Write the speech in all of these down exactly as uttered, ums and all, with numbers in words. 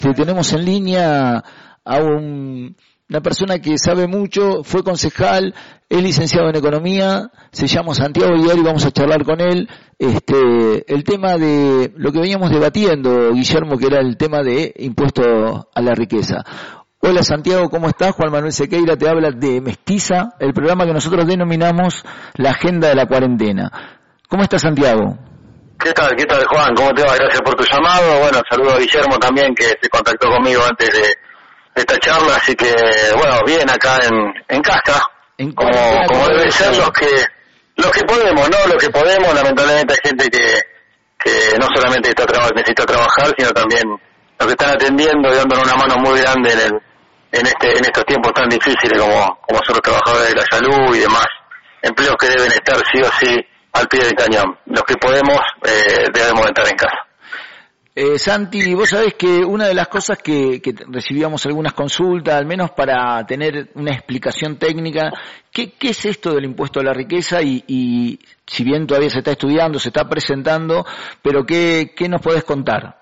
Este, tenemos en línea a un, una persona que sabe mucho, fue concejal, es licenciado en Economía, se llama Santiago Vidal y vamos a charlar con él. Este, el tema de lo que veníamos debatiendo, Guillermo, que era el tema de impuesto a la riqueza. Hola Santiago, ¿cómo estás? Juan Manuel Sequeira te habla de Mestiza, el programa que nosotros denominamos la agenda de la cuarentena. ¿Cómo estás, Santiago? ¿Qué tal? ¿Qué tal, Juan? ¿Cómo te va? Gracias por tu llamado. Bueno, saludo a Guillermo también, que se contactó conmigo antes de, de esta charla, así que, bueno, bien acá en, en casa, en como, como deben ser los que, los que podemos, ¿no? Los que podemos, lamentablemente hay gente que, que no solamente está traba, necesita trabajar, sino también los que están atendiendo y dándonos una mano muy grande en el, en este, en estos tiempos tan difíciles como, como son los trabajadores de la salud y demás, empleos que deben estar sí o sí al pie del cañón. Los que podemos eh, debemos estar en casa. Eh, Santi, vos sabés que una de las cosas que, que recibíamos algunas consultas, al menos para tener una explicación técnica, ¿qué, qué es esto del impuesto a la riqueza? Y, y si bien todavía se está estudiando, se está presentando, pero ¿qué, qué nos podés contar?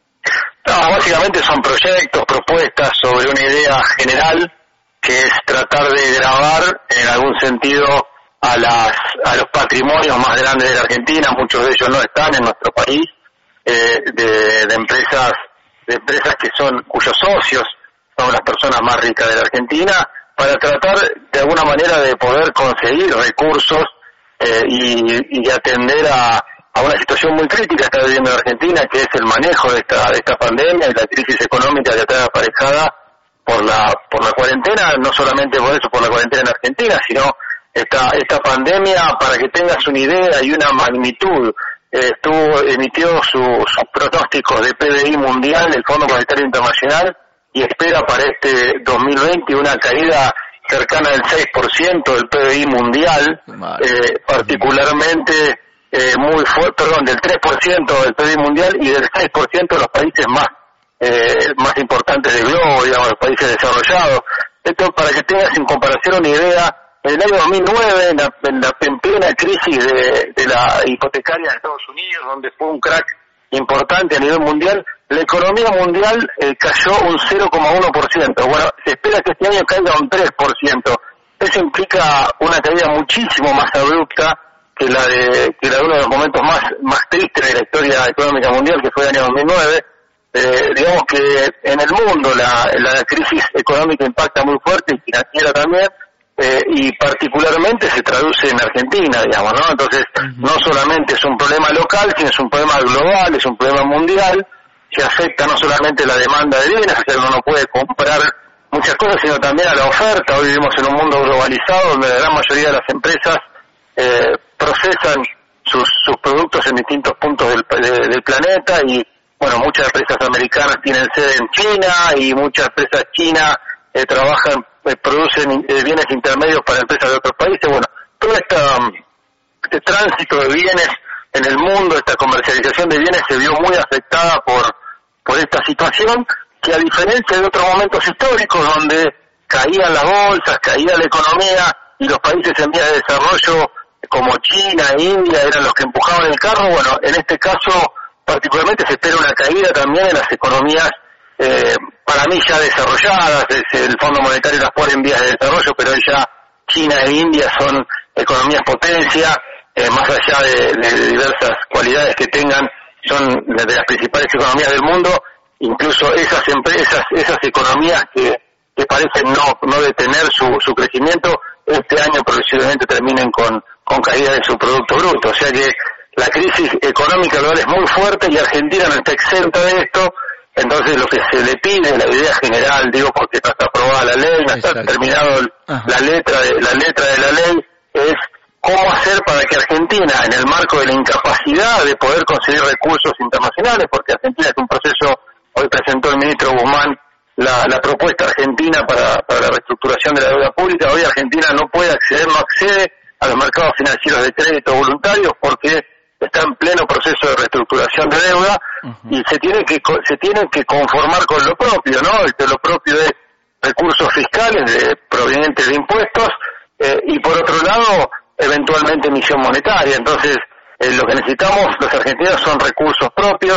No, básicamente son proyectos, propuestas sobre una idea general, que es tratar de gravar en algún sentido a las a los patrimonios más grandes de la Argentina. Muchos de ellos no están en nuestro país, eh, de, de empresas de empresas que son cuyos socios son las personas más ricas de la Argentina, para tratar de alguna manera de poder conseguir recursos eh, y, y atender a, a una situación muy crítica que está viviendo la Argentina, que es el manejo de esta de esta pandemia y la crisis económica que está aparejada por la por la cuarentena, no solamente por eso, por la cuarentena en Argentina, sino Esta, esta pandemia, para que tengas una idea y una magnitud, eh, estuvo, emitió su, sus pronósticos de P B I mundial, el Fondo Monetario Internacional, y espera para este dos mil veinte una caída cercana del seis por ciento del P B I mundial, eh, particularmente eh, muy fuerte, perdón, del tres por ciento del P B I mundial y del seis por ciento de los países más, eh, más importantes del globo, digamos, los países desarrollados. Esto para que tengas en comparación una idea. En el año dos mil nueve, en, la, en, la, en plena crisis de, de la hipotecaria de Estados Unidos, donde fue un crack importante a nivel mundial, la economía mundial eh, cayó un cero coma uno por ciento. Bueno, se espera que este año caiga un tres por ciento. Eso implica una caída muchísimo más abrupta que la de, que la de uno de los momentos más, más tristes de la historia económica mundial, que fue el año dos mil nueve. Eh, digamos que en el mundo la, la crisis económica impacta muy fuerte y financiera también. Eh, y particularmente se traduce en Argentina, digamos, ¿no? Entonces, uh-huh. no solamente es un problema local, sino es un problema global, es un problema mundial, que afecta no solamente la demanda de bienes, o sea, uno no puede comprar muchas cosas, sino también a la oferta. Hoy vivimos en un mundo globalizado donde la gran mayoría de las empresas eh, procesan sus, sus productos en distintos puntos del, de, del planeta, y, bueno, muchas empresas americanas tienen sede en China, y muchas empresas chinas eh, trabajan producen eh, bienes intermedios para empresas de otros países. Bueno, todo esta, este tránsito de bienes en el mundo, esta comercialización de bienes se vio muy afectada por, por esta situación, que a diferencia de otros momentos históricos donde caían las bolsas, caía la economía y los países en vías de desarrollo como China e India eran los que empujaban el carro, bueno, en este caso particularmente se espera una caída también en las economías Eh, para mí ya desarrolladas. Es el Fondo Monetario las pone en vías de desarrollo, pero hoy ya China e India son economías potencia, eh, más allá de, de diversas cualidades que tengan, son de las principales economías del mundo. Incluso esas empresas, esas economías que, que parecen no, no detener su, su crecimiento, este año progresivamente terminen con, con caída de su Producto Bruto. O sea que la crisis económica global es muy fuerte y Argentina no está exenta de esto. Entonces lo que se le pide, la idea general, digo porque no está aprobada la ley, no está terminado la letra de la letra de la ley, es cómo hacer para que Argentina, en el marco de la incapacidad de poder conseguir recursos internacionales, porque Argentina es un proceso, hoy presentó el ministro Guzmán la, la propuesta argentina para, para la reestructuración de la deuda pública, hoy Argentina no puede acceder, no accede a los mercados financieros de crédito voluntarios porque está en pleno proceso de reestructuración de deuda. Uh-huh. Y se tiene que se tiene que conformar con lo propio, ¿no? Este, lo propio es recursos fiscales de, provenientes de impuestos eh, y por otro lado eventualmente emisión monetaria. Entonces eh, lo que necesitamos los argentinos son recursos propios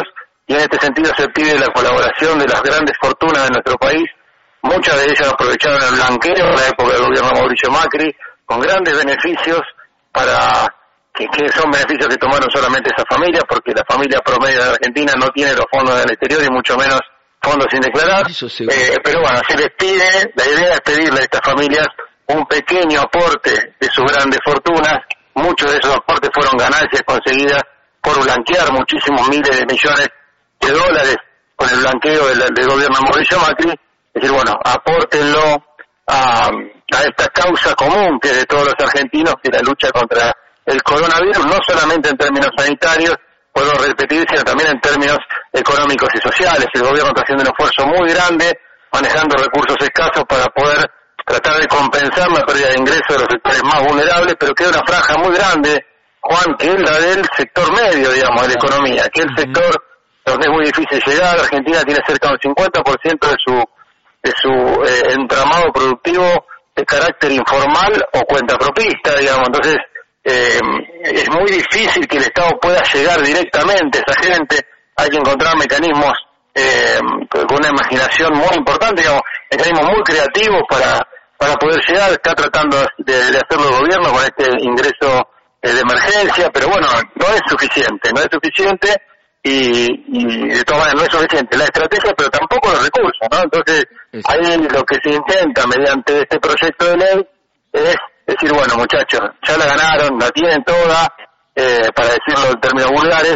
y en este sentido se pide la colaboración de las grandes fortunas de nuestro país. Muchas de ellas aprovecharon el blanqueo en la época del gobierno de Mauricio Macri, con grandes beneficios, para que, que son beneficios que tomaron solamente esas familias, porque la familia promedio de Argentina no tiene los fondos del exterior y mucho menos fondos sin declarar. Eh, pero bueno, se les pide, la idea es pedirle a estas familias un pequeño aporte de sus grandes fortunas. Muchos de esos aportes fueron ganancias conseguidas por blanquear muchísimos miles de millones de dólares con el blanqueo del, del gobierno de Mauricio Macri. Es decir, bueno, apórtenlo a, a esta causa común que es de todos los argentinos, que es la lucha contra el coronavirus, no solamente en términos sanitarios, puedo repetir, sino también en términos económicos y sociales. El gobierno está haciendo un esfuerzo muy grande, manejando recursos escasos para poder tratar de compensar la pérdida de ingresos de los sectores más vulnerables, pero queda una franja muy grande, Juan, que es la del sector medio, digamos, de la economía, que es el sector donde es muy difícil llegar. Argentina tiene cerca del cincuenta por ciento de su de su eh, entramado productivo de carácter informal o cuentapropista, digamos. Entonces eh, es muy difícil que el Estado pueda llegar directamente a esa gente. Hay que encontrar mecanismos eh, con una imaginación muy importante, digamos, mecanismos muy creativos para para poder llegar. Está tratando de, de hacerlo el gobierno con este ingreso eh, de emergencia, pero bueno, no es suficiente, no es suficiente y, y de todas maneras no es suficiente la estrategia, pero tampoco los recursos, ¿no? Entonces, ahí lo que se intenta mediante este proyecto de ley es decir, bueno, muchachos, ya la ganaron, la tienen toda, eh, para decirlo en términos vulgares,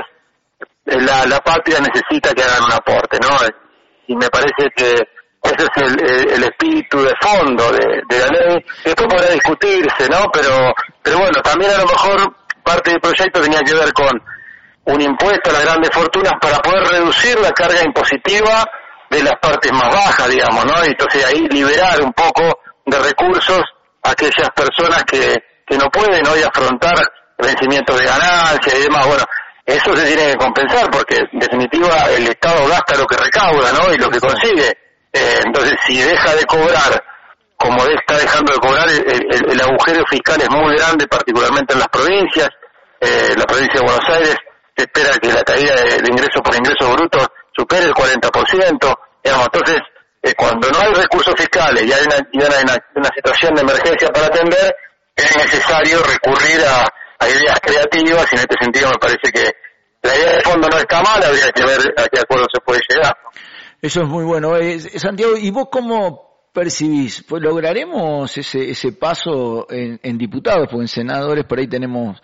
la, la patria necesita que hagan un aporte, ¿no? Y me parece que ese es el, el, el espíritu de fondo de, de la ley. Después podrá discutirse, ¿no? Pero, pero bueno, también a lo mejor parte del proyecto tenía que ver con un impuesto a las grandes fortunas para poder reducir la carga impositiva de las partes más bajas, digamos, ¿no? Y entonces ahí liberar un poco de recursos a aquellas personas que, que no pueden hoy afrontar vencimientos de ganancias y demás. Bueno, eso se tiene que compensar porque en definitiva el Estado gasta lo que recauda, ¿no? Y lo que consigue. Eh, entonces, si deja de cobrar, como está dejando de cobrar, el, el, el agujero fiscal es muy grande, particularmente en las provincias. Eh, la provincia de Buenos Aires se espera que la caída de, de ingresos por ingresos brutos supere el cuarenta por ciento. Digamos, entonces, eh, cuando no hay recursos fiscales y hay una, y hay una, una situación de emergencia para atender, es necesario recurrir a, a ideas creativas, y en este sentido me parece que la idea de fondo no está mal, habría que ver a qué acuerdo se puede llegar. Eso es muy bueno. Eh, Santiago, ¿y vos cómo percibís? Pues lograremos ese ese paso en, en diputados, porque en senadores por ahí tenemos,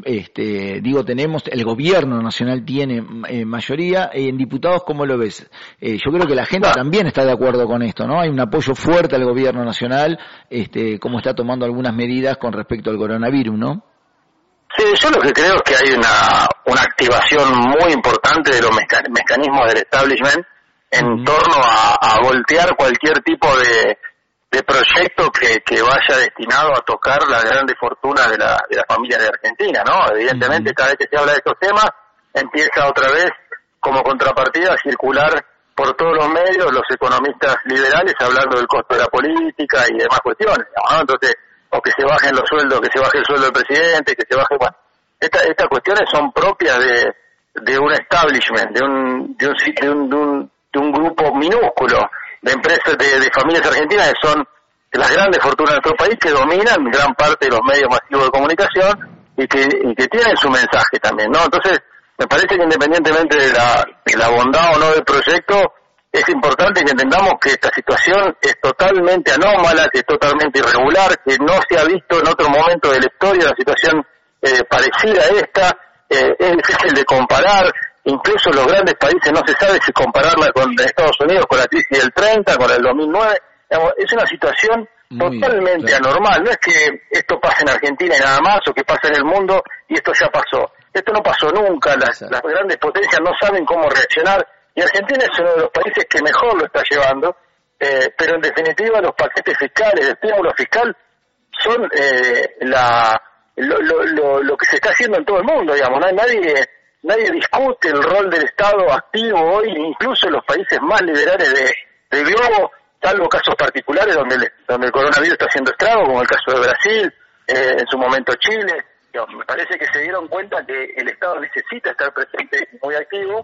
este, digo tenemos, el gobierno nacional tiene eh, mayoría, en diputados ¿cómo lo ves? Eh, yo creo que la gente también está de acuerdo con esto, ¿no? Hay un apoyo fuerte al gobierno nacional, este, cómo está tomando algunas medidas con respecto al coronavirus, ¿no? Sí, yo lo que creo es que hay una, una activación muy importante de los meca- mecanismos del establishment en uh-huh. torno a, a voltear cualquier tipo de, de proyecto que, que vaya destinado a tocar la grande fortuna de la, de la familia de Argentina, ¿no? Evidentemente, uh-huh. cada vez que se habla de estos temas, empieza otra vez, como contrapartida, a circular por todos los medios los economistas liberales hablando del costo de la política y demás cuestiones, ¿no? Entonces, o que se bajen los sueldos, que se baje el sueldo del presidente, que se baje, bueno, esta, estas cuestiones son propias de, de un establishment, de un, de un, de un, de un de un grupo minúsculo de empresas, de, de familias argentinas que son las grandes fortunas de nuestro país, que dominan gran parte de los medios masivos de comunicación y que, y que tienen su mensaje también, ¿no? Entonces, me parece que independientemente de la, de la bondad o no del proyecto, es importante que entendamos que esta situación es totalmente anómala, que es totalmente irregular, que no se ha visto en otro momento de la historia una situación eh, parecida a esta, eh, es difícil de comparar. Incluso los grandes países no se sabe si compararla con Estados Unidos, con la crisis del treinta, con el dos mil nueve. Digamos, es una situación Muy totalmente claro. anormal. No es que esto pase en Argentina y nada más, o que pase en el mundo y esto ya pasó. Esto no pasó nunca. Las, las grandes potencias no saben cómo reaccionar. Y Argentina es uno de los países que mejor lo está llevando. Eh, pero en definitiva los paquetes fiscales, el estímulo fiscal, son eh, la, lo, lo, lo, lo que se está haciendo en todo el mundo. Digamos, no hay nadie... Nadie discute el rol del Estado activo hoy, incluso en los países más liberales de, del globo, salvo casos particulares donde el, donde el coronavirus está haciendo estrago, como el caso de Brasil, eh, en su momento Chile. Me parece que se dieron cuenta que el Estado necesita estar presente y muy activo,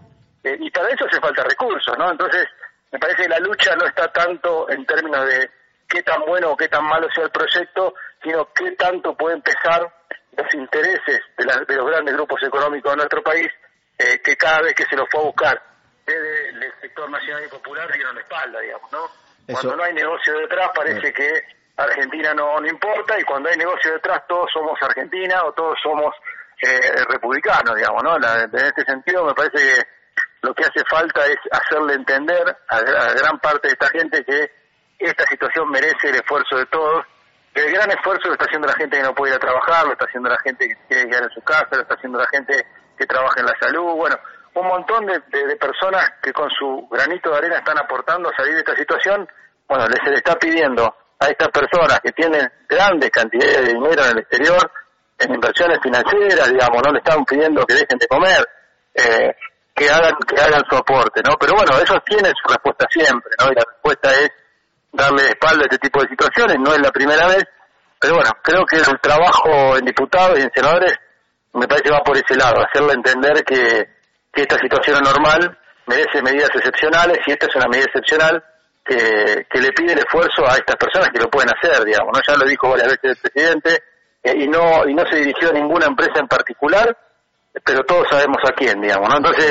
eh, y para eso hace falta recursos, ¿no? Entonces, me parece que la lucha no está tanto en términos de qué tan bueno o qué tan malo sea el proyecto, sino qué tanto pueden pesar los intereses de, la, de los grandes grupos económicos de nuestro país, eh, que cada vez que se los fue a buscar desde el sector nacional y popular dieron la espalda, digamos, ¿no? Eso. Cuando no hay negocio detrás parece que Argentina no, no importa, y cuando hay negocio detrás todos somos Argentina o todos somos eh, republicanos, digamos, ¿no? La, en este sentido me parece que lo que hace falta es hacerle entender a, a gran parte de esta gente que esta situación merece el esfuerzo de todos. El gran esfuerzo lo está haciendo la gente que no puede ir a trabajar, lo está haciendo la gente que quiere quedar en su casa, lo está haciendo la gente que trabaja en la salud, bueno, un montón de, de, de personas que con su granito de arena están aportando a salir de esta situación. Bueno, se le está pidiendo a estas personas que tienen grandes cantidades de dinero en el exterior, en inversiones financieras, digamos, no le están pidiendo que dejen de comer, eh, que hagan que hagan su aporte, ¿no? Pero bueno, ellos tienen su respuesta siempre, ¿no? Y la respuesta es darle de espalda a este tipo de situaciones, no es la primera vez, pero bueno, creo que el trabajo en diputados y en senadores me parece que va por ese lado, hacerle entender que, que esta situación es normal, merece medidas excepcionales, y esta es una medida excepcional que, que le pide el esfuerzo a estas personas que lo pueden hacer, digamos, ¿no? Ya lo dijo varias veces el presidente, eh, y no y no se dirigió a ninguna empresa en particular, pero todos sabemos a quién, digamos, ¿no? Entonces,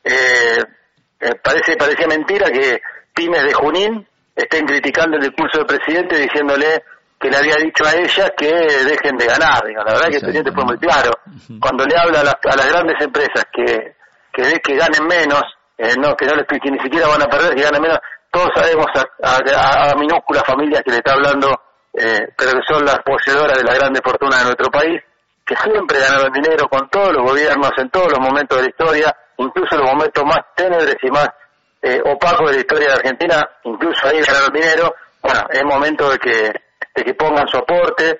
eh, eh, parece parecía mentira que pymes de Junín estén criticando el discurso del presidente diciéndole que le había dicho a ella que dejen de ganar, digamos. La verdad que el presidente fue muy claro. Cuando le habla a las, a las grandes empresas que que, que ganen menos, eh, no que no les que ni siquiera van a perder, que ganen menos, todos sabemos a, a, a minúsculas familias que le está hablando, eh, pero que son las poseedoras de las grandes fortunas de nuestro país, que siempre ganaron dinero con todos los gobiernos, en todos los momentos de la historia, incluso en los momentos más ténebres y más eh, opacos de la historia de Argentina, incluso ahí ganaron dinero. Bueno, es momento de que de que pongan su aporte,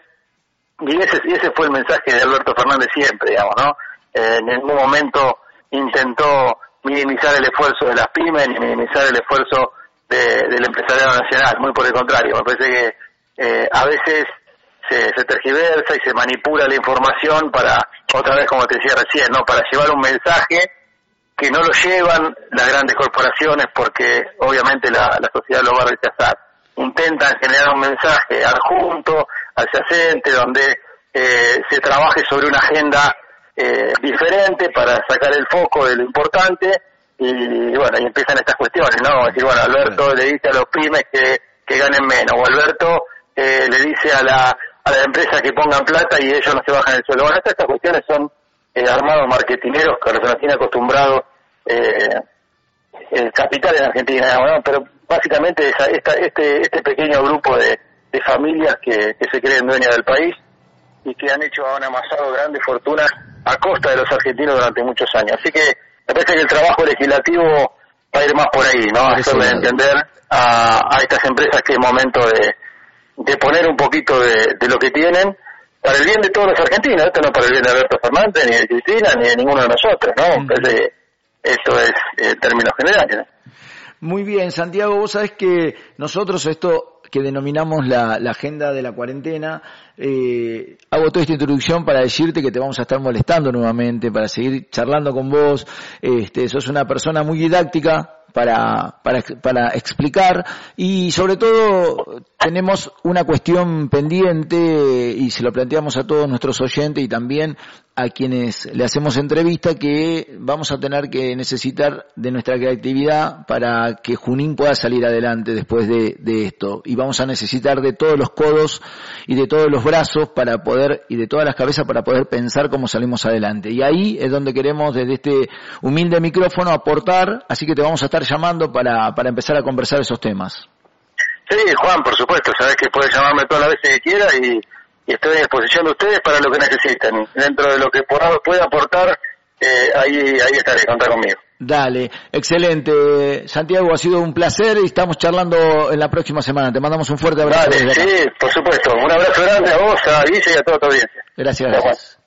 y ese y ese fue el mensaje de Alberto Fernández siempre, digamos, ¿no? Eh, en ningún momento intentó minimizar el esfuerzo de las pymes, ni minimizar el esfuerzo de, del empresariado nacional, muy por el contrario. Me parece que eh, a veces se, se tergiversa y se manipula la información para, otra vez como te decía recién, ¿no? Para llevar un mensaje que no lo llevan las grandes corporaciones, porque obviamente la, la sociedad lo va a rechazar. Intentan generar un mensaje adjunto, adyacente, donde eh, se trabaje sobre una agenda eh, diferente para sacar el foco de lo importante, y, y bueno, y empiezan estas cuestiones, ¿no? Es decir, bueno, Alberto le dice a los pymes que, que ganen menos, o Alberto eh, le dice a la a la empresa que pongan plata y ellos no se bajan el suelo. Bueno, estas, estas cuestiones son eh, armados marketineros que nos tienen acostumbrados eh, el capital en Argentina, ¿no? Pero básicamente esa, esta, este este pequeño grupo de, de familias que, que se creen dueñas del país y que han hecho, han amasado grandes fortunas a costa de los argentinos durante muchos años. Así que me parece que el trabajo legislativo va a ir más por ahí, ¿no? Hacerle entender a, a estas empresas que es momento de, de poner un poquito de, de lo que tienen para el bien de todos los argentinos. Esto no para el bien de Alberto Fernández, ni de Cristina, ni de ninguno de nosotros, ¿no? Mm. Entonces, esto es en eh, términos generales, ¿no? Muy bien, Santiago, vos sabés que nosotros esto que denominamos la, la agenda de la cuarentena, eh, hago toda esta introducción para decirte que te vamos a estar molestando nuevamente, para seguir charlando con vos. Este, sos una persona muy didáctica para, para, para explicar, y sobre todo tenemos una cuestión pendiente y se lo planteamos a todos nuestros oyentes y también a quienes le hacemos entrevista, que vamos a tener que necesitar de nuestra creatividad para que Junín pueda salir adelante después de, de esto, y vamos a necesitar de todos los codos y de todos los brazos para poder, y de todas las cabezas para poder pensar cómo salimos adelante, y ahí es donde queremos desde este humilde micrófono aportar, así que te vamos a estar llamando para, para empezar a conversar esos temas. Sí, Juan, por supuesto, sabés que puedes llamarme todas las veces que quieras, y y estoy a disposición de ustedes para lo que necesiten. Dentro de lo que pueda aportar, eh, ahí ahí estaré, contá conmigo. Dale, excelente. Santiago, ha sido un placer y estamos charlando en la próxima semana. Te mandamos un fuerte abrazo. Dale, sí, por supuesto. Un abrazo grande a vos, a Guille y a toda tu audiencia. Gracias. Gracias.